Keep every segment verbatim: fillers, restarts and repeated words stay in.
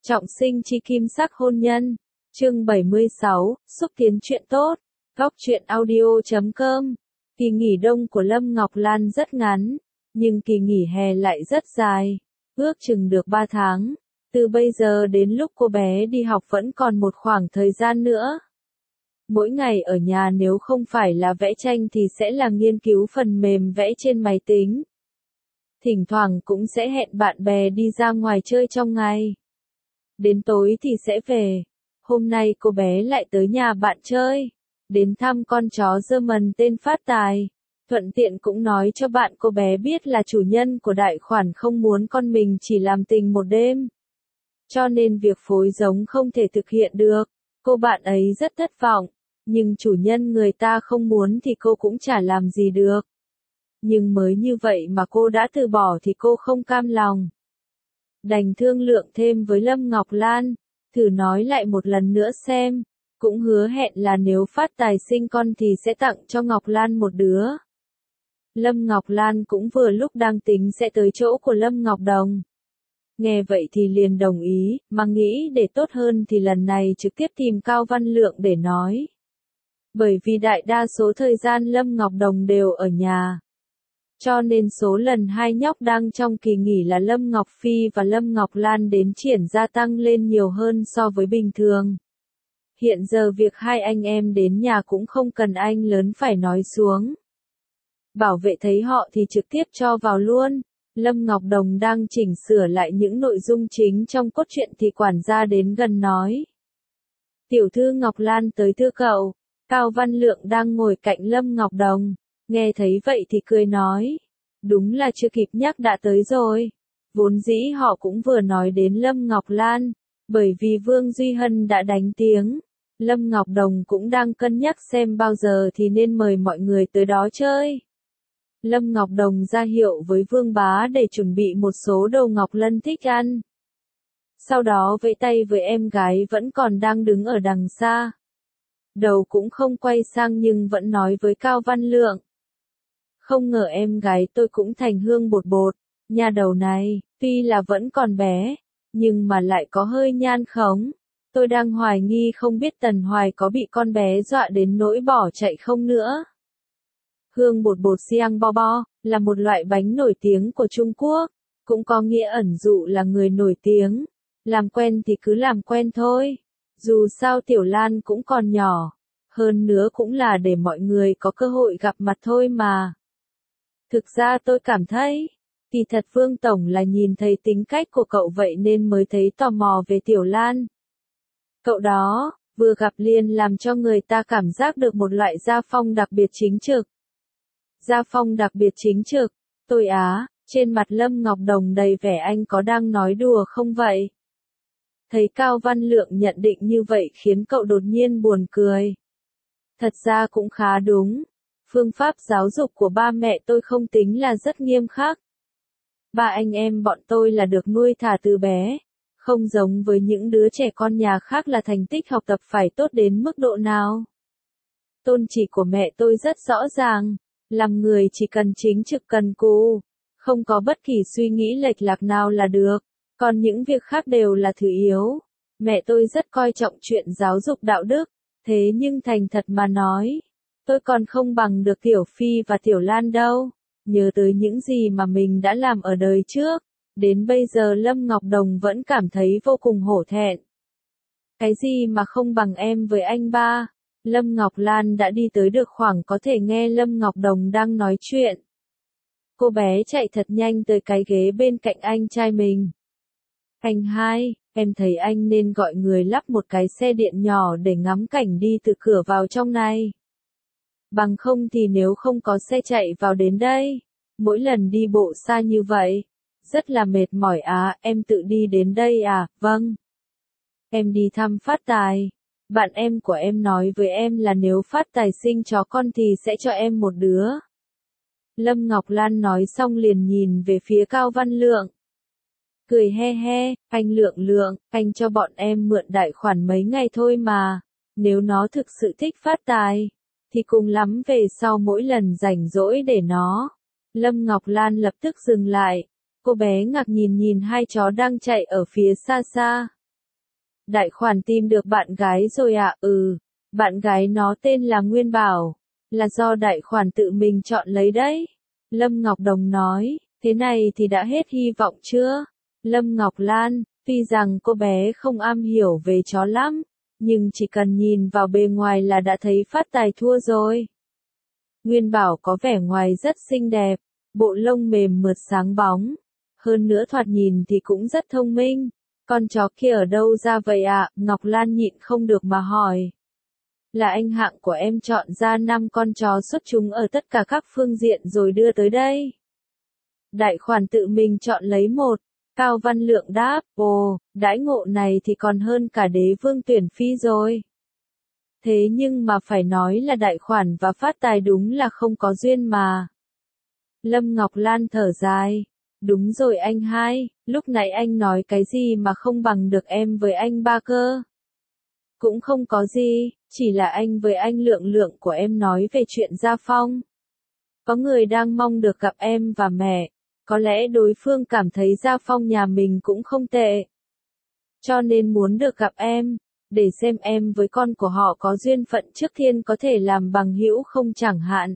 Trọng sinh chi kim sắc hôn nhân. Chương bảy mươi sáu, xúc tiến chuyện tốt. Góc truyện audio chấm com. Kỳ nghỉ đông của Lâm Ngọc Lan rất ngắn, nhưng kỳ nghỉ hè lại rất dài, ước chừng được ba tháng. Từ bây giờ đến lúc cô bé đi học vẫn còn một khoảng thời gian nữa. Mỗi ngày ở nhà nếu không phải là vẽ tranh thì sẽ là nghiên cứu phần mềm vẽ trên máy tính. Thỉnh thoảng cũng sẽ hẹn bạn bè đi ra ngoài chơi trong ngày. Đến tối thì sẽ về. Hôm nay cô bé lại tới nhà bạn chơi, đến thăm con chó German tên Phát Tài. Thuận tiện cũng nói cho bạn cô bé biết là chủ nhân của đại khoản không muốn con mình chỉ làm tình một đêm. Cho nên việc phối giống không thể thực hiện được. Cô bạn ấy rất thất vọng, nhưng chủ nhân người ta không muốn thì cô cũng chả làm gì được. Nhưng mới như vậy mà cô đã từ bỏ thì cô không cam lòng. Đành thương lượng thêm với Lâm Ngọc Lan, thử nói lại một lần nữa xem, cũng hứa hẹn là nếu Phát Tài sinh con thì sẽ tặng cho Ngọc Lan một đứa. Lâm Ngọc Lan cũng vừa lúc đang tính sẽ tới chỗ của Lâm Ngọc Đồng. Nghe vậy thì liền đồng ý, mà nghĩ để tốt hơn thì lần này trực tiếp tìm Cao Văn Lượng để nói. Bởi vì đại đa số thời gian Lâm Ngọc Đồng đều ở nhà. Cho nên số lần hai nhóc đang trong kỳ nghỉ là Lâm Ngọc Phi và Lâm Ngọc Lan đến triển gia tăng lên nhiều hơn so với bình thường. Hiện giờ việc hai anh em đến nhà cũng không cần anh lớn phải nói xuống. Bảo vệ thấy họ thì trực tiếp cho vào luôn. Lâm Ngọc Đồng đang chỉnh sửa lại những nội dung chính trong cốt truyện thì quản gia đến gần nói. Tiểu thư Ngọc Lan tới thưa cậu. Cao Văn Lượng đang ngồi cạnh Lâm Ngọc Đồng. Nghe thấy vậy thì cười nói. Đúng là chưa kịp nhắc đã tới rồi. Vốn dĩ họ cũng vừa nói đến Lâm Ngọc Lan. Bởi vì Vương Duy Hân đã đánh tiếng. Lâm Ngọc Đồng cũng đang cân nhắc xem bao giờ thì nên mời mọi người tới đó chơi. Lâm Ngọc Đồng ra hiệu với Vương Bá để chuẩn bị một số đồ Ngọc Lân thích ăn. Sau đó vẫy tay với em gái vẫn còn đang đứng ở đằng xa. Đầu cũng không quay sang nhưng vẫn nói với Cao Văn Lượng. Không ngờ em gái tôi cũng thành hương bột bột, nhà đầu này, tuy là vẫn còn bé, nhưng mà lại có hơi nhan khống. Tôi đang hoài nghi không biết Tần Hoài có bị con bé dọa đến nỗi bỏ chạy không nữa. Hương bột bột Siang Bo Bo, là một loại bánh nổi tiếng của Trung Quốc, cũng có nghĩa ẩn dụ là người nổi tiếng. Làm quen thì cứ làm quen thôi. Dù sao Tiểu Lan cũng còn nhỏ, hơn nữa cũng là để mọi người có cơ hội gặp mặt thôi mà. Thực ra tôi cảm thấy, kỳ thật Vương Tổng là nhìn thấy tính cách của cậu vậy nên mới thấy tò mò về Tiểu Lan. Cậu đó, vừa gặp liền làm cho người ta cảm giác được một loại gia phong đặc biệt chính trực. Gia phong đặc biệt chính trực, tôi á, trên mặt Lâm Ngọc Đồng đầy vẻ anh có đang nói đùa không vậy? Thấy Cao Văn Lượng nhận định như vậy khiến cậu đột nhiên buồn cười. Thật ra cũng khá đúng. Phương pháp giáo dục của ba mẹ tôi không tính là rất nghiêm khắc. Ba anh em bọn tôi là được nuôi thả từ bé. Không giống với những đứa trẻ con nhà khác là thành tích học tập phải tốt đến mức độ nào. Tôn chỉ của mẹ tôi rất rõ ràng. Làm người chỉ cần chính trực cần cù. Không có bất kỳ suy nghĩ lệch lạc nào là được. Còn những việc khác đều là thứ yếu. Mẹ tôi rất coi trọng chuyện giáo dục đạo đức. Thế nhưng thành thật mà nói, tôi còn không bằng được Tiểu Phi và Tiểu Lan đâu. Nhớ tới những gì mà mình đã làm ở đời trước. Đến bây giờ Lâm Ngọc Đồng vẫn cảm thấy vô cùng hổ thẹn. Cái gì mà không bằng em với anh ba? Lâm Ngọc Lan đã đi tới được khoảng có thể nghe Lâm Ngọc Đồng đang nói chuyện. Cô bé chạy thật nhanh tới cái ghế bên cạnh anh trai mình. Anh hai, em thấy anh nên gọi người lắp một cái xe điện nhỏ để ngắm cảnh đi từ cửa vào trong này. Bằng không thì nếu không có xe chạy vào đến đây, mỗi lần đi bộ xa như vậy, rất là mệt mỏi á, em tự đi đến đây à, vâng. Em đi thăm Phát Tài. Bạn em của em nói với em là nếu Phát Tài sinh chó con thì sẽ cho em một đứa. Lâm Ngọc Lan nói xong liền nhìn về phía Cao Văn Lượng. Cười he he, anh Lượng Lượng, anh cho bọn em mượn đại khoản mấy ngày thôi mà. Nếu nó thực sự thích Phát Tài, thì cùng lắm về sau mỗi lần rảnh rỗi để nó. Lâm Ngọc Lan lập tức dừng lại. Cô bé ngạc nhìn nhìn hai chó đang chạy ở phía xa xa. Đại khoản tìm được bạn gái rồi ạ, à? Ừ, bạn gái nó tên là Nguyên Bảo, là do đại khoản tự mình chọn lấy đấy. Lâm Ngọc Đồng nói, thế này thì đã hết hy vọng chưa? Lâm Ngọc Lan, tuy rằng cô bé không am hiểu về chó lắm, nhưng chỉ cần nhìn vào bề ngoài là đã thấy phát tài thua rồi. Nguyên Bảo có vẻ ngoài rất xinh đẹp, bộ lông mềm mượt sáng bóng, hơn nữa thoạt nhìn thì cũng rất thông minh. Con chó kia ở đâu ra vậy ạ? À? Ngọc Lan nhịn không được mà hỏi. Là anh Hạng của em chọn ra năm con chó xuất chúng ở tất cả các phương diện rồi đưa tới đây. Đại khoản tự mình chọn lấy một. Cao Văn Lượng đáp, ồ, đãi ngộ này thì còn hơn cả đế vương tuyển phi rồi. Thế nhưng mà phải nói là đại khoản và phát tài đúng là không có duyên mà. Lâm Ngọc Lan thở dài. Đúng rồi anh hai, lúc nãy anh nói cái gì mà không bằng được em với anh ba cơ. Cũng không có gì, chỉ là anh với anh Lượng Lượng của em nói về chuyện Gia Phong. Có người đang mong được gặp em và mẹ, có lẽ đối phương cảm thấy Gia Phong nhà mình cũng không tệ. Cho nên muốn được gặp em, để xem em với con của họ có duyên phận trước thiên có thể làm bằng hữu không chẳng hạn.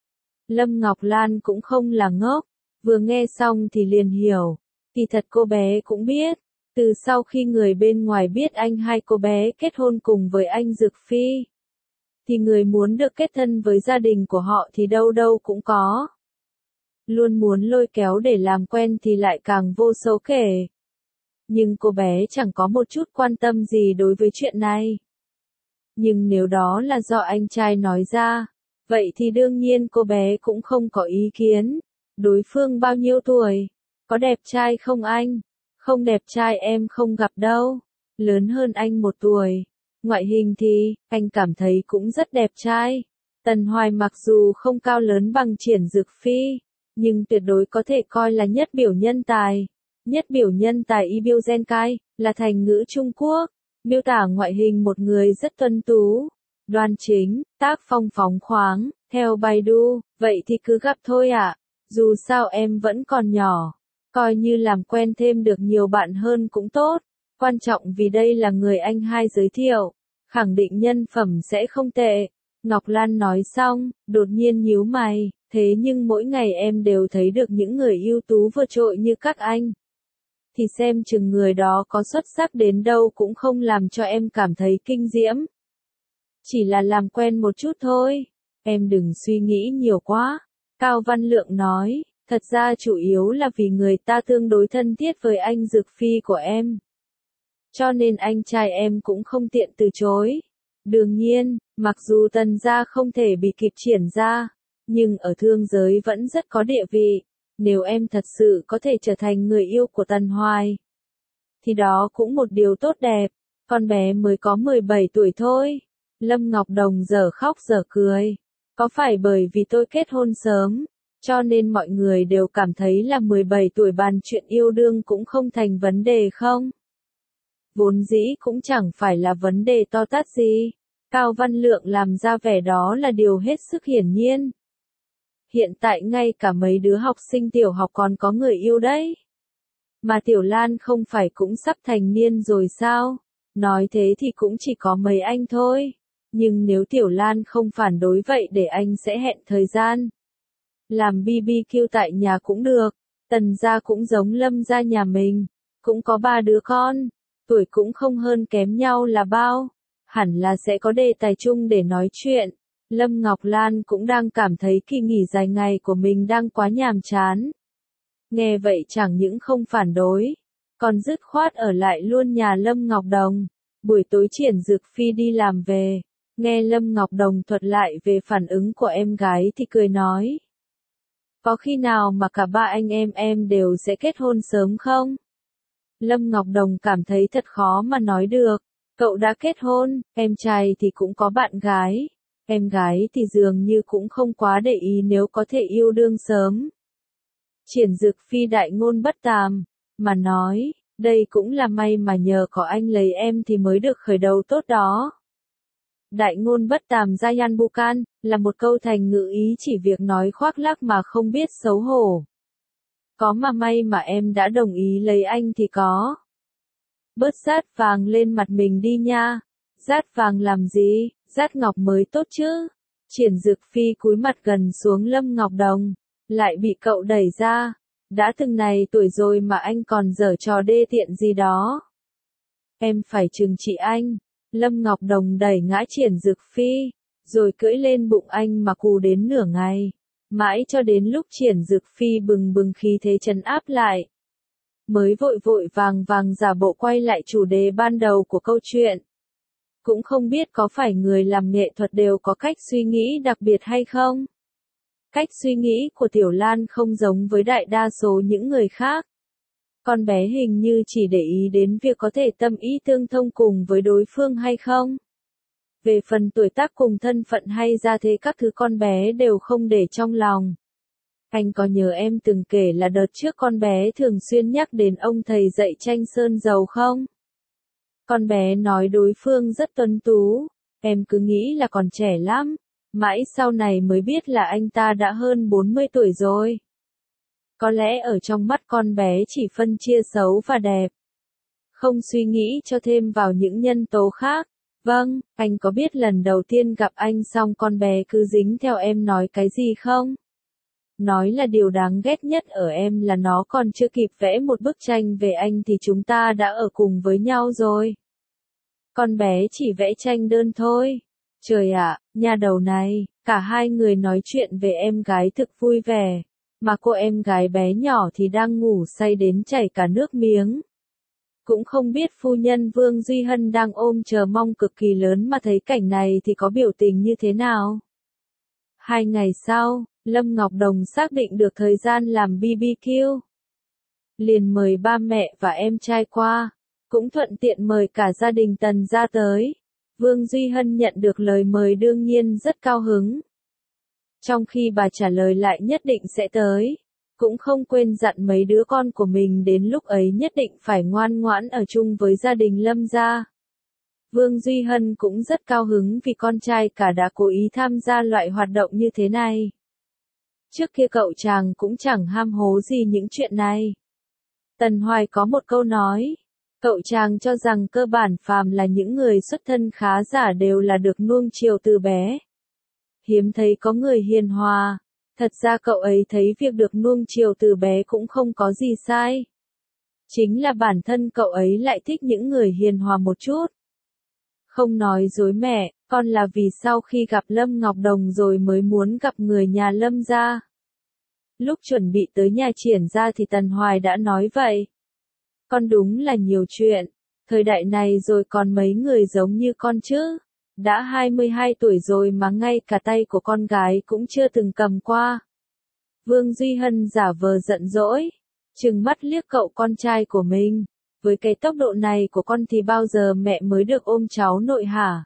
Lâm Ngọc Lan cũng không là ngốc. Vừa nghe xong thì liền hiểu, thì thật cô bé cũng biết, từ sau khi người bên ngoài biết anh hai cô bé kết hôn cùng với anh Dực Phi, thì người muốn được kết thân với gia đình của họ thì đâu đâu cũng có. Luôn muốn lôi kéo để làm quen thì lại càng vô số kể. Nhưng cô bé chẳng có một chút quan tâm gì đối với chuyện này. Nhưng nếu đó là do anh trai nói ra, vậy thì đương nhiên cô bé cũng không có ý kiến. Đối phương bao nhiêu tuổi? Có đẹp trai không anh? Không đẹp trai em không gặp đâu. Lớn hơn anh một tuổi. Ngoại hình thì, anh cảm thấy cũng rất đẹp trai. Tần Hoài mặc dù không cao lớn bằng Triển Dực Phi, nhưng tuyệt đối có thể coi là nhất biểu nhân tài. Nhất biểu nhân tài Ibiu Genkai, là thành ngữ Trung Quốc, miêu tả ngoại hình một người rất tuấn tú, đoan chính, tác phong phóng khoáng, theo Baidu, vậy thì cứ gặp thôi ạ. À? Dù sao em vẫn còn nhỏ, coi như làm quen thêm được nhiều bạn hơn cũng tốt, quan trọng vì đây là người anh hai giới thiệu, khẳng định nhân phẩm sẽ không tệ. Ngọc Lan nói xong, đột nhiên nhíu mày, thế nhưng mỗi ngày em đều thấy được những người ưu tú vượt trội như các anh. Thì xem chừng người đó có xuất sắc đến đâu cũng không làm cho em cảm thấy kinh diễm. Chỉ là làm quen một chút thôi, em đừng suy nghĩ nhiều quá. Cao Văn Lượng nói, thật ra chủ yếu là vì người ta tương đối thân thiết với anh Dực Phi của em. Cho nên anh trai em cũng không tiện từ chối. Đương nhiên, mặc dù Tần gia không thể bị kịp Triển gia, nhưng ở thương giới vẫn rất có địa vị. Nếu em thật sự có thể trở thành người yêu của Tần Hoài, thì đó cũng một điều tốt đẹp. Con bé mới có mười bảy tuổi thôi. Lâm Ngọc Đồng dở khóc dở cười. Có phải bởi vì tôi kết hôn sớm, cho nên mọi người đều cảm thấy là mười bảy tuổi bàn chuyện yêu đương cũng không thành vấn đề không? Vốn dĩ cũng chẳng phải là vấn đề to tát gì. Cao Văn Lượng làm ra vẻ đó là điều hết sức hiển nhiên. Hiện tại ngay cả mấy đứa học sinh tiểu học còn có người yêu đấy. Mà Tiểu Lan không phải cũng sắp thành niên rồi sao? Nói thế thì cũng chỉ có mấy anh thôi. Nhưng nếu Tiểu Lan không phản đối vậy để anh sẽ hẹn thời gian. Làm bê bê kiu tại nhà cũng được. Tần gia cũng giống Lâm gia nhà mình. Cũng có ba đứa con. Tuổi cũng không hơn kém nhau là bao. Hẳn là sẽ có đề tài chung để nói chuyện. Lâm Ngọc Lan cũng đang cảm thấy kỳ nghỉ dài ngày của mình đang quá nhàm chán. Nghe vậy chẳng những không phản đối, còn dứt khoát ở lại luôn nhà Lâm Ngọc Đồng. Buổi tối Triển Dực Phi đi làm về, nghe Lâm Ngọc Đồng thuật lại về phản ứng của em gái thì cười nói. Có khi nào mà cả ba anh em em đều sẽ kết hôn sớm không? Lâm Ngọc Đồng cảm thấy thật khó mà nói được. Cậu đã kết hôn, em trai thì cũng có bạn gái. Em gái thì dường như cũng không quá để ý nếu có thể yêu đương sớm. Triển Dực Phi đại ngôn bất tàm, mà nói, đây cũng là may mà nhờ có anh lấy em thì mới được khởi đầu tốt đó. Đại ngôn bất tàm Jayan Bukan, là một câu thành ngữ ý chỉ việc nói khoác lác mà không biết xấu hổ. Có mà may mà em đã đồng ý lấy anh thì có. Bớt dát vàng lên mặt mình đi nha. Dát vàng làm gì, dát ngọc mới tốt chứ. Triển Dực Phi cúi mặt gần xuống Lâm Ngọc Đồng, lại bị cậu đẩy ra. Đã từng này tuổi rồi mà anh còn giở trò đê tiện gì đó. Em phải trừng trị anh. Lâm Ngọc Đồng đẩy ngã Triển Dực Phi, rồi cưỡi lên bụng anh mà cù đến nửa ngày. Mãi cho đến lúc Triển Dực Phi bừng bừng khí thế trấn áp lại, mới vội vội vàng vàng giả bộ quay lại chủ đề ban đầu của câu chuyện. Cũng không biết có phải người làm nghệ thuật đều có cách suy nghĩ đặc biệt hay không? Cách suy nghĩ của Tiểu Lan không giống với đại đa số những người khác. Con bé hình như chỉ để ý đến việc có thể tâm ý tương thông cùng với đối phương hay không. Về phần tuổi tác cùng thân phận hay gia thế các thứ con bé đều không để trong lòng. Anh có nhớ em từng kể là đợt trước con bé thường xuyên nhắc đến ông thầy dạy tranh sơn dầu không? Con bé nói đối phương rất tuấn tú, em cứ nghĩ là còn trẻ lắm, mãi sau này mới biết là anh ta đã hơn bốn mươi tuổi rồi. Có lẽ ở trong mắt con bé chỉ phân chia xấu và đẹp, không suy nghĩ cho thêm vào những nhân tố khác. Vâng, anh có biết lần đầu tiên gặp anh xong con bé cứ dính theo em nói cái gì không? Nói là điều đáng ghét nhất ở em là nó còn chưa kịp vẽ một bức tranh về anh thì chúng ta đã ở cùng với nhau rồi. Con bé chỉ vẽ tranh đơn thôi. Trời ạ, nhà đầu này, cả hai người nói chuyện về em gái thực vui vẻ, mà cô em gái bé nhỏ thì đang ngủ say đến chảy cả nước miếng. Cũng không biết phu nhân Vương Duy Hân đang ôm chờ mong cực kỳ lớn mà thấy cảnh này thì có biểu tình như thế nào. Hai ngày sau, Lâm Ngọc Đồng xác định được thời gian làm bê bê kiu. Liền mời ba mẹ và em trai qua, cũng thuận tiện mời cả gia đình Tần ra tới. Vương Duy Hân nhận được lời mời đương nhiên rất cao hứng. Trong khi bà trả lời lại nhất định sẽ tới, cũng không quên dặn mấy đứa con của mình đến lúc ấy nhất định phải ngoan ngoãn ở chung với gia đình Lâm gia. Vương Duy Hân cũng rất cao hứng vì con trai cả đã cố ý tham gia loại hoạt động như thế này. Trước kia cậu chàng cũng chẳng ham hố gì những chuyện này. Tần Hoài có một câu nói, cậu chàng cho rằng cơ bản phàm là những người xuất thân khá giả đều là được nuông chiều từ bé. Hiếm thấy có người hiền hòa, thật ra cậu ấy thấy việc được nuông chiều từ bé cũng không có gì sai. Chính là bản thân cậu ấy lại thích những người hiền hòa một chút. Không nói dối mẹ, con là vì sau khi gặp Lâm Ngọc Đồng rồi mới muốn gặp người nhà Lâm gia. Lúc chuẩn bị tới nhà Triển ra thì Tần Hoài đã nói vậy. Con đúng là nhiều chuyện, thời đại này rồi còn mấy người giống như con chứ. Đã hai mươi hai tuổi rồi mà ngay cả tay của con gái cũng chưa từng cầm qua. Vương Duy Hân giả vờ giận dỗi, trừng mắt liếc cậu con trai của mình. Với cái tốc độ này của con thì bao giờ mẹ mới được ôm cháu nội hả?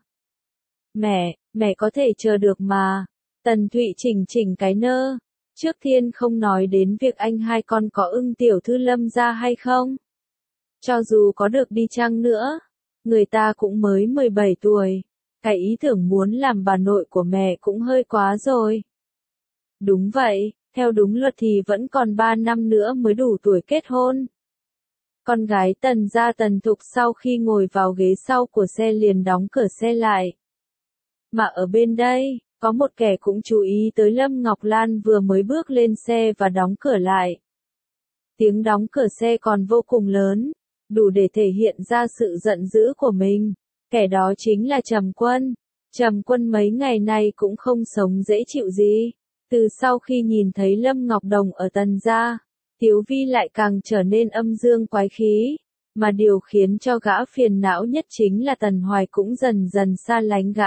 Mẹ, mẹ có thể chờ được mà. Tần Thụy chỉnh chỉnh cái nơ. Trước tiên không nói đến việc anh hai con có ưng tiểu thư Lâm gia hay không. Cho dù có được đi chăng nữa, người ta cũng mới mười bảy tuổi. Cái ý tưởng muốn làm bà nội của mẹ cũng hơi quá rồi. Đúng vậy, theo đúng luật thì vẫn còn ba năm nữa mới đủ tuổi kết hôn. Con gái Tần gia Tần Thục sau khi ngồi vào ghế sau của xe liền đóng cửa xe lại. Mà ở bên đây, có một kẻ cũng chú ý tới Lâm Ngọc Lan vừa mới bước lên xe và đóng cửa lại. Tiếng đóng cửa xe còn vô cùng lớn, đủ để thể hiện ra sự giận dữ của mình. Kẻ đó chính là Trầm Quân. Trầm Quân mấy ngày nay cũng không sống dễ chịu gì. Từ sau khi nhìn thấy Lâm Ngọc Đồng ở Tần gia, Tiếu Vi lại càng trở nên âm dương quái khí. Mà điều khiến cho gã phiền não nhất chính là Tần Hoài cũng dần dần xa lánh gã.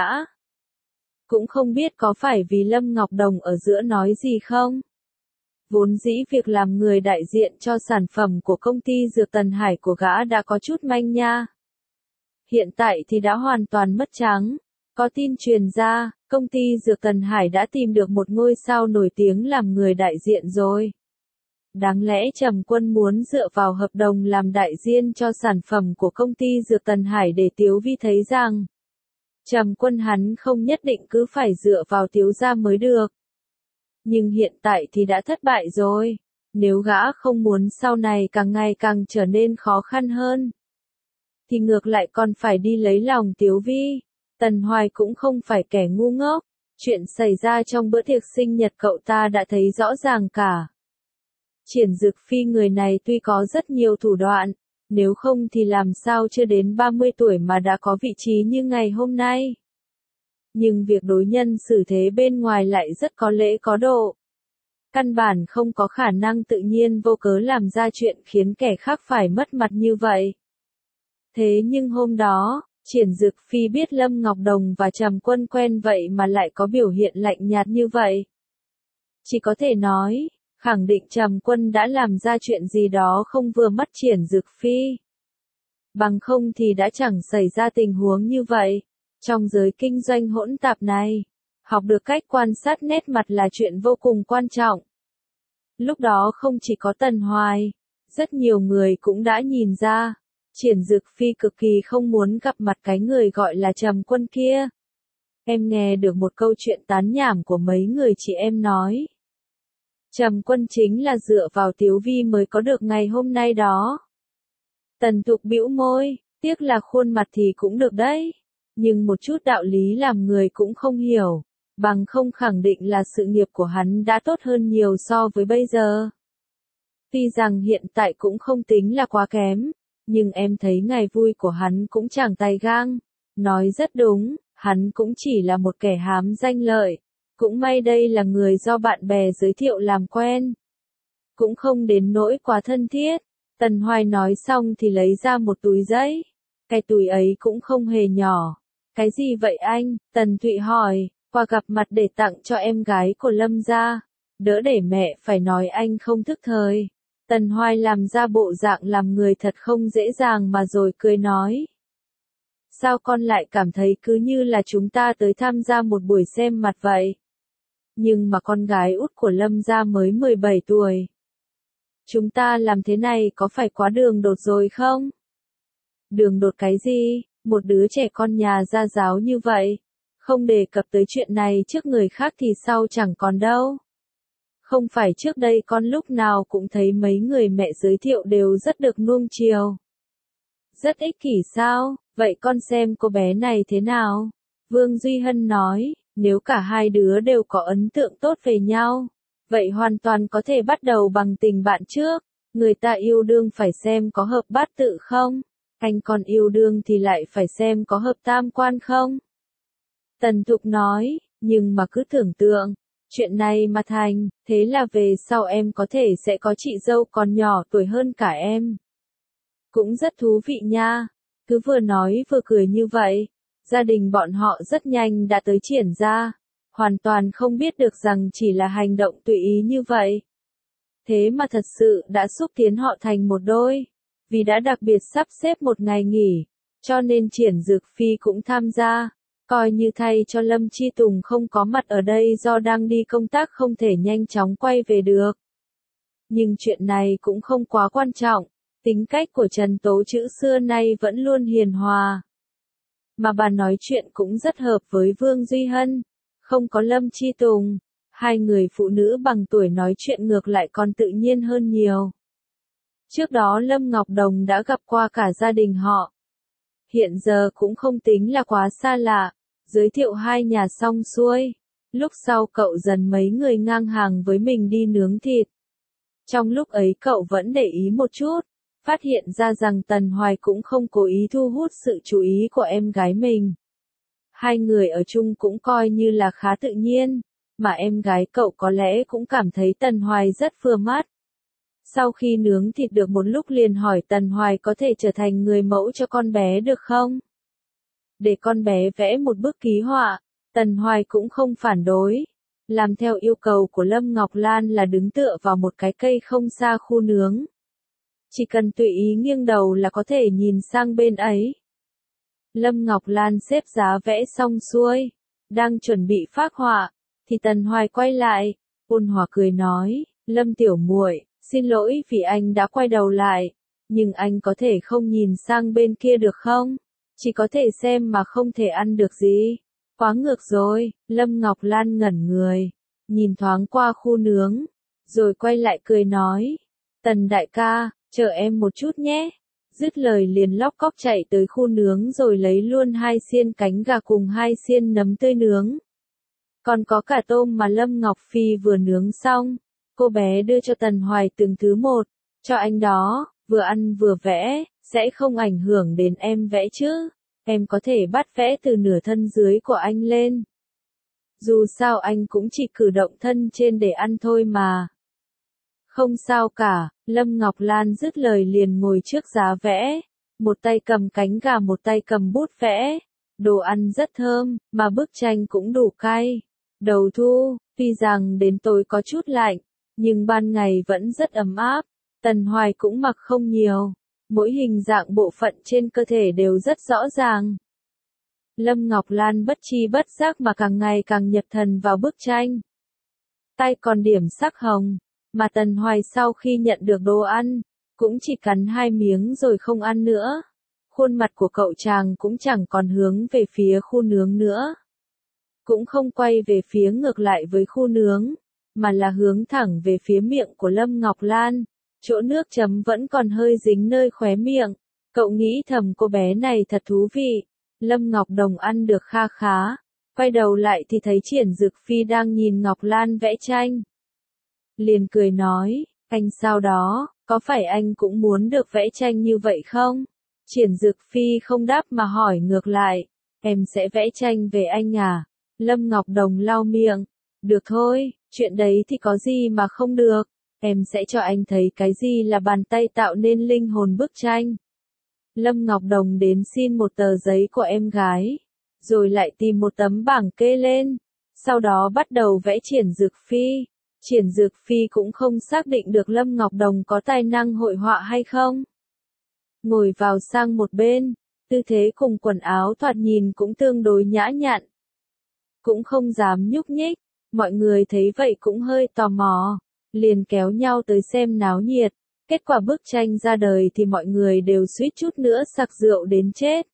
Cũng không biết có phải vì Lâm Ngọc Đồng ở giữa nói gì không? Vốn dĩ việc làm người đại diện cho sản phẩm của công ty dược Tần Hải của gã đã có chút manh nha. Hiện tại thì đã hoàn toàn mất trắng. Có tin truyền ra, công ty dược Tần Hải đã tìm được một ngôi sao nổi tiếng làm người đại diện rồi. Đáng lẽ Trầm Quân muốn dựa vào hợp đồng làm đại diện cho sản phẩm của công ty dược Tần Hải để Tiếu Vi thấy rằng Trầm Quân hắn không nhất định cứ phải dựa vào Tiếu gia mới được. Nhưng hiện tại thì đã thất bại rồi. Nếu gã không muốn sau này càng ngày càng trở nên khó khăn hơn, thì ngược lại còn phải đi lấy lòng Tiếu Vi. Tần Hoài cũng không phải kẻ ngu ngốc, chuyện xảy ra trong bữa tiệc sinh nhật cậu ta đã thấy rõ ràng cả. Triển Dực Phi người này tuy có rất nhiều thủ đoạn, nếu không thì làm sao chưa đến ba mươi tuổi mà đã có vị trí như ngày hôm nay. Nhưng việc đối nhân xử thế bên ngoài lại rất có lễ có độ. Căn bản không có khả năng tự nhiên vô cớ làm ra chuyện khiến kẻ khác phải mất mặt như vậy. Thế nhưng hôm đó, Triển Dực Phi biết Lâm Ngọc Đồng và Trầm Quân quen vậy mà lại có biểu hiện lạnh nhạt như vậy. Chỉ có thể nói, khẳng định Trầm Quân đã làm ra chuyện gì đó không vừa mắt Triển Dực Phi. Bằng không thì đã chẳng xảy ra tình huống như vậy. Trong giới kinh doanh hỗn tạp này, học được cách quan sát nét mặt là chuyện vô cùng quan trọng. Lúc đó không chỉ có Tần Hoài, rất nhiều người cũng đã nhìn ra, Triển Dực Phi cực kỳ không muốn gặp mặt cái người gọi là Trầm Quân kia. Em nghe được một câu chuyện tán nhảm của mấy người chị em nói. Trầm Quân chính là dựa vào Tiếu Vi mới có được ngày hôm nay đó. Tần Thục bĩu môi, tiếc là khuôn mặt thì cũng được đấy. Nhưng một chút đạo lý làm người cũng không hiểu, bằng không khẳng định là sự nghiệp của hắn đã tốt hơn nhiều so với bây giờ. Tuy rằng hiện tại cũng không tính là quá kém, nhưng em thấy ngày vui của hắn cũng chẳng tay gang. Nói rất đúng, hắn cũng chỉ là một kẻ hám danh lợi. Cũng may đây là người do bạn bè giới thiệu làm quen. Cũng không đến nỗi quá thân thiết. Tần Hoài nói xong thì lấy ra một túi giấy. Cái túi ấy cũng không hề nhỏ. Cái gì vậy anh? Tần Thụy hỏi, quà gặp mặt để tặng cho em gái của Lâm gia. Đỡ để mẹ phải nói anh không thức thời. Tần Hoài làm ra bộ dạng làm người thật không dễ dàng mà rồi cười nói. Sao con lại cảm thấy cứ như là chúng ta tới tham gia một buổi xem mặt vậy? Nhưng mà con gái út của Lâm gia mới mười bảy tuổi. Chúng ta làm thế này có phải quá đường đột rồi không? Đường đột cái gì? Một đứa trẻ con nhà gia giáo như vậy, không đề cập tới chuyện này trước người khác thì sau chẳng còn đâu. Không phải trước đây con lúc nào cũng thấy mấy người mẹ giới thiệu đều rất được nuông chiều. Rất ích kỷ sao, vậy con xem cô bé này thế nào? Vương Duy Hân nói, nếu cả hai đứa đều có ấn tượng tốt về nhau, vậy hoàn toàn có thể bắt đầu bằng tình bạn trước. Người ta yêu đương phải xem có hợp bát tự không? Anh còn yêu đương thì lại phải xem có hợp tam quan không? Tần Thục nói, nhưng mà cứ tưởng tượng, chuyện này mà thành, thế là về sau em có thể sẽ có chị dâu còn nhỏ tuổi hơn cả em. Cũng rất thú vị nha, cứ vừa nói vừa cười như vậy, gia đình bọn họ rất nhanh đã tới Triển gia, hoàn toàn không biết được rằng chỉ là hành động tùy ý như vậy. Thế mà thật sự đã xúc tiến họ thành một đôi. Vì đã đặc biệt sắp xếp một ngày nghỉ, cho nên Triển Dực Phi cũng tham gia, coi như thay cho Lâm Chi Tùng không có mặt ở đây do đang đi công tác không thể nhanh chóng quay về được. Nhưng chuyện này cũng không quá quan trọng, tính cách của Trần Tố Trữ xưa nay vẫn luôn hiền hòa. Mà bà nói chuyện cũng rất hợp với Vương Duy Hân, không có Lâm Chi Tùng, hai người phụ nữ bằng tuổi nói chuyện ngược lại còn tự nhiên hơn nhiều. Trước đó Lâm Ngọc Đồng đã gặp qua cả gia đình họ. Hiện giờ cũng không tính là quá xa lạ, giới thiệu hai nhà xong xuôi. Lúc sau cậu dần mấy người ngang hàng với mình đi nướng thịt. Trong lúc ấy cậu vẫn để ý một chút, phát hiện ra rằng Tần Hoài cũng không cố ý thu hút sự chú ý của em gái mình. Hai người ở chung cũng coi như là khá tự nhiên, mà em gái cậu có lẽ cũng cảm thấy Tần Hoài rất vừa mắt. Sau khi nướng thịt được một lúc liền hỏi Tần Hoài có thể trở thành người mẫu cho con bé được không? Để con bé vẽ một bức ký họa, Tần Hoài cũng không phản đối. Làm theo yêu cầu của Lâm Ngọc Lan là đứng tựa vào một cái cây không xa khu nướng. Chỉ cần tùy ý nghiêng đầu là có thể nhìn sang bên ấy. Lâm Ngọc Lan xếp giá vẽ xong xuôi, đang chuẩn bị phác họa, thì Tần Hoài quay lại, ôn hòa cười nói, Lâm tiểu muội, xin lỗi vì anh đã quay đầu lại, nhưng anh có thể không nhìn sang bên kia được không? Chỉ có thể xem mà không thể ăn được gì. Quá ngược rồi, Lâm Ngọc Lan ngẩn người, nhìn thoáng qua khu nướng, rồi quay lại cười nói, Tần đại ca, chờ em một chút nhé. Dứt lời liền lóc cóc chạy tới khu nướng rồi lấy luôn hai xiên cánh gà cùng hai xiên nấm tươi nướng. Còn có cả tôm mà Lâm Ngọc Phi vừa nướng xong. Cô bé đưa cho Tần Hoài từng thứ một. Cho anh đó, vừa ăn vừa vẽ, sẽ không ảnh hưởng đến em vẽ chứ. Em có thể bắt vẽ từ nửa thân dưới của anh lên. Dù sao anh cũng chỉ cử động thân trên để ăn thôi mà. Không sao cả, Lâm Ngọc Lan dứt lời liền ngồi trước giá vẽ. Một tay cầm cánh gà một tay cầm bút vẽ. Đồ ăn rất thơm, mà bức tranh cũng đủ cay. Đầu thu, tuy rằng đến tối có chút lạnh, nhưng ban ngày vẫn rất ấm áp. Tần Hoài cũng mặc không nhiều. Mỗi hình dạng bộ phận trên cơ thể đều rất rõ ràng. Lâm Ngọc Lan bất chi bất giác mà càng ngày càng nhập thần vào bức tranh. Tay còn điểm sắc hồng, mà Tần Hoài sau khi nhận được đồ ăn, cũng chỉ cắn hai miếng rồi không ăn nữa. Khuôn mặt của cậu chàng cũng chẳng còn hướng về phía khu nướng nữa. Cũng không quay về phía ngược lại với khu nướng, mà là hướng thẳng về phía miệng của Lâm Ngọc Lan. Chỗ nước chấm vẫn còn hơi dính nơi khóe miệng. Cậu nghĩ thầm cô bé này thật thú vị. Lâm Ngọc Đồng ăn được kha khá. Quay đầu lại thì thấy Triển Dực Phi đang nhìn Ngọc Lan vẽ tranh. Liền cười nói, anh sao đó, có phải anh cũng muốn được vẽ tranh như vậy không? Triển Dực Phi không đáp mà hỏi ngược lại, em sẽ vẽ tranh về anh à? Lâm Ngọc Đồng lau miệng, được thôi, chuyện đấy thì có gì mà không được. Em sẽ cho anh thấy cái gì là bàn tay tạo nên linh hồn bức tranh. Lâm Ngọc Đồng đến xin một tờ giấy của em gái, rồi lại tìm một tấm bảng kê lên, sau đó bắt đầu vẽ Triển Dực Phi. Triển Dực Phi cũng không xác định được Lâm Ngọc Đồng có tài năng hội họa hay không. Ngồi vào sang một bên, tư thế cùng quần áo thoạt nhìn cũng tương đối nhã nhặn. Cũng không dám nhúc nhích, mọi người thấy vậy cũng hơi tò mò. Liền kéo nhau tới xem náo nhiệt. Kết quả bức tranh ra đời thì mọi người đều suýt chút nữa sặc rượu đến chết.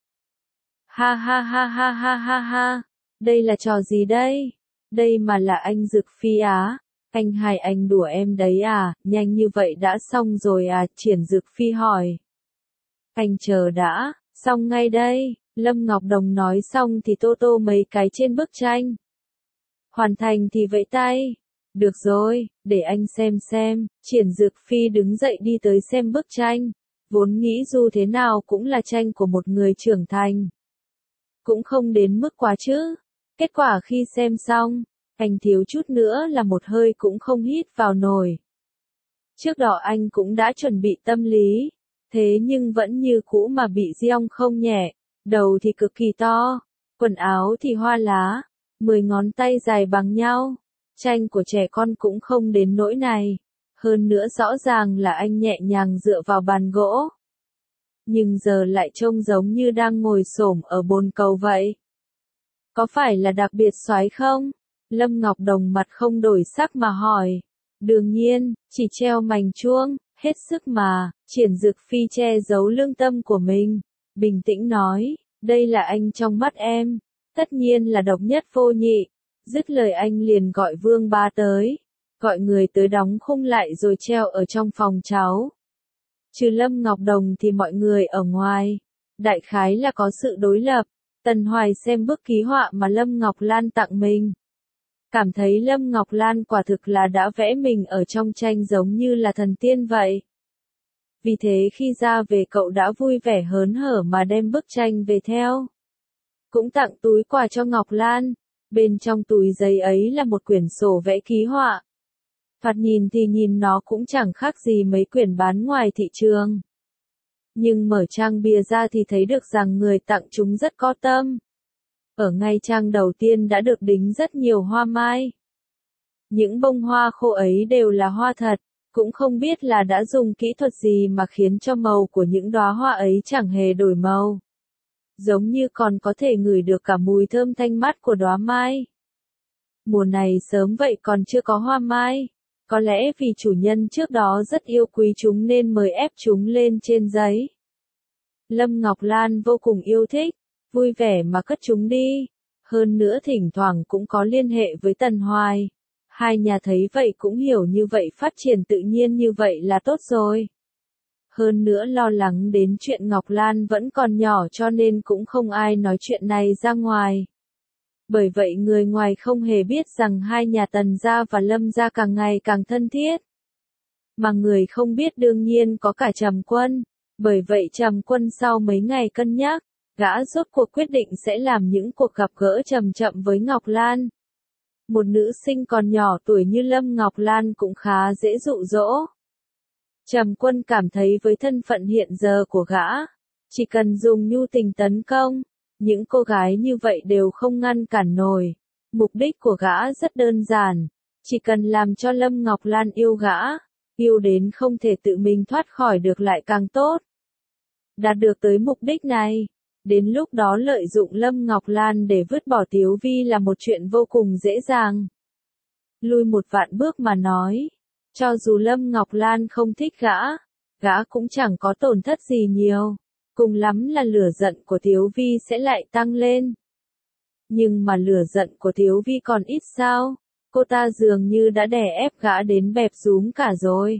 Ha ha ha ha ha ha ha, đây là trò gì đây? Đây mà là anh Dực Phi á? Anh hai anh đùa em đấy à? Nhanh như vậy đã xong rồi à? Triển Dực Phi hỏi. Anh chờ đã, xong ngay đây. Lâm Ngọc Đồng nói xong thì tô tô mấy cái trên bức tranh. Hoàn thành thì vẫy tay. Được rồi, để anh xem xem. Triển Dực Phi đứng dậy đi tới xem bức tranh. Vốn nghĩ dù thế nào cũng là tranh của một người trưởng thành. Cũng không đến mức quá chứ. Kết quả khi xem xong, anh thiếu chút nữa là một hơi cũng không hít vào nổi. Trước đó anh cũng đã chuẩn bị tâm lý. Thế nhưng vẫn như cũ mà bị giong không nhẹ. Đầu thì cực kỳ to. Quần áo thì hoa lá. Mười ngón tay dài bằng nhau. Tranh của trẻ con cũng không đến nỗi này. Hơn nữa rõ ràng là anh nhẹ nhàng dựa vào bàn gỗ. Nhưng giờ lại trông giống như đang ngồi xổm ở bồn cầu vậy. Có phải là đặc biệt soái không? Lâm Ngọc Đồng mặt không đổi sắc mà hỏi. Đương nhiên, chỉ treo mảnh chuông, hết sức mà. Triển Dực Phi che giấu lương tâm của mình. Bình tĩnh nói, đây là anh trong mắt em. Tất nhiên là độc nhất vô nhị. Dứt lời anh liền gọi Vương Ba tới. Gọi người tới đóng khung lại rồi treo ở trong phòng cháu. Trừ Lâm Ngọc Đồng thì mọi người ở ngoài. Đại khái là có sự đối lập. Tần Hoài xem bức ký họa mà Lâm Ngọc Lan tặng mình. Cảm thấy Lâm Ngọc Lan quả thực là đã vẽ mình ở trong tranh giống như là thần tiên vậy. Vì thế khi ra về cậu đã vui vẻ hớn hở mà đem bức tranh về theo. Cũng tặng túi quà cho Ngọc Lan. Bên trong túi giấy ấy là một quyển sổ vẽ ký họa. Thoạt nhìn thì nhìn nó cũng chẳng khác gì mấy quyển bán ngoài thị trường. Nhưng mở trang bìa ra thì thấy được rằng người tặng chúng rất có tâm. Ở ngay trang đầu tiên đã được đính rất nhiều hoa mai. Những bông hoa khô ấy đều là hoa thật, cũng không biết là đã dùng kỹ thuật gì mà khiến cho màu của những đóa hoa ấy chẳng hề đổi màu. Giống như còn có thể ngửi được cả mùi thơm thanh mát của đóa mai. Mùa này sớm vậy còn chưa có hoa mai. Có lẽ vì chủ nhân trước đó rất yêu quý chúng nên mời ép chúng lên trên giấy. Lâm Ngọc Lan vô cùng yêu thích, vui vẻ mà cất chúng đi. Hơn nữa thỉnh thoảng cũng có liên hệ với Tần Hoài. Hai nhà thấy vậy cũng hiểu như vậy phát triển tự nhiên như vậy là tốt rồi. Hơn nữa lo lắng đến chuyện Ngọc Lan vẫn còn nhỏ cho nên cũng không ai nói chuyện này ra ngoài. Bởi vậy người ngoài không hề biết rằng hai nhà Tần gia và Lâm gia càng ngày càng thân thiết. Mà người không biết đương nhiên có cả Trầm Quân. Bởi vậy Trầm Quân sau mấy ngày cân nhắc, gã rốt cuộc quyết định sẽ làm những cuộc gặp gỡ chậm chậm với Ngọc Lan. Một nữ sinh còn nhỏ tuổi như Lâm Ngọc Lan cũng khá dễ dụ dỗ. Trầm Quân cảm thấy với thân phận hiện giờ của gã, chỉ cần dùng nhu tình tấn công, những cô gái như vậy đều không ngăn cản nổi. Mục đích của gã rất đơn giản, chỉ cần làm cho Lâm Ngọc Lan yêu gã, yêu đến không thể tự mình thoát khỏi được lại càng tốt. Đạt được tới mục đích này, đến lúc đó lợi dụng Lâm Ngọc Lan để vứt bỏ Tiếu Vi là một chuyện vô cùng dễ dàng. Lui một vạn bước mà nói, cho dù Lâm Ngọc Lan không thích gã, gã cũng chẳng có tổn thất gì nhiều, cùng lắm là lửa giận của Tiếu Vi sẽ lại tăng lên. Nhưng mà lửa giận của Tiếu Vi còn ít sao, cô ta dường như đã đè ép gã đến bẹp rúm cả rồi.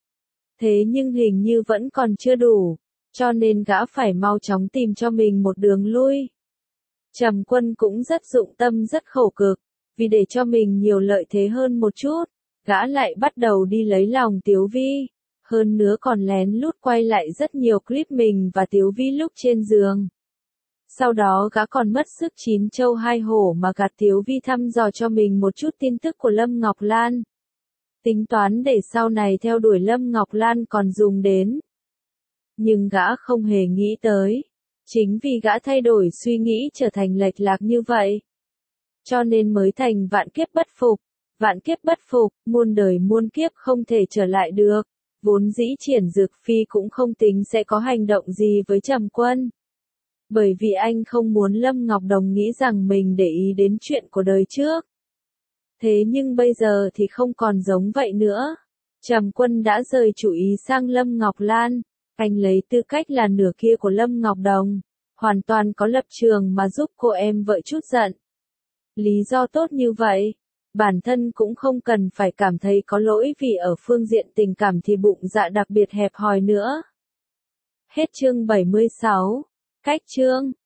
Thế nhưng hình như vẫn còn chưa đủ, cho nên gã phải mau chóng tìm cho mình một đường lui. Trầm Quân cũng rất dụng tâm rất khổ cực, vì để cho mình nhiều lợi thế hơn một chút, gã lại bắt đầu đi lấy lòng Tiếu Vi, hơn nữa còn lén lút quay lại rất nhiều clip mình và Tiếu Vi lúc trên giường. Sau đó gã còn mất sức chín châu hai hổ mà gạt Tiếu Vi thăm dò cho mình một chút tin tức của Lâm Ngọc Lan. Tính toán để sau này theo đuổi Lâm Ngọc Lan còn dùng đến. Nhưng gã không hề nghĩ tới, chính vì gã thay đổi suy nghĩ trở thành lệch lạc như vậy, cho nên mới thành vạn kiếp bất phục. Vạn kiếp bất phục, muôn đời muôn kiếp không thể trở lại được. Vốn dĩ Triển Dực Phi cũng không tính sẽ có hành động gì với Trầm Quân. Bởi vì anh không muốn Lâm Ngọc Đồng nghĩ rằng mình để ý đến chuyện của đời trước. Thế nhưng bây giờ thì không còn giống vậy nữa. Trầm Quân đã rời chủ ý sang Lâm Ngọc Lan. Anh lấy tư cách là nửa kia của Lâm Ngọc Đồng, hoàn toàn có lập trường mà giúp cô em vợ chút giận. Lý do tốt như vậy, bản thân cũng không cần phải cảm thấy có lỗi vì ở phương diện tình cảm thì bụng dạ đặc biệt hẹp hòi nữa. Hết chương bảy mươi sáu. Cách chương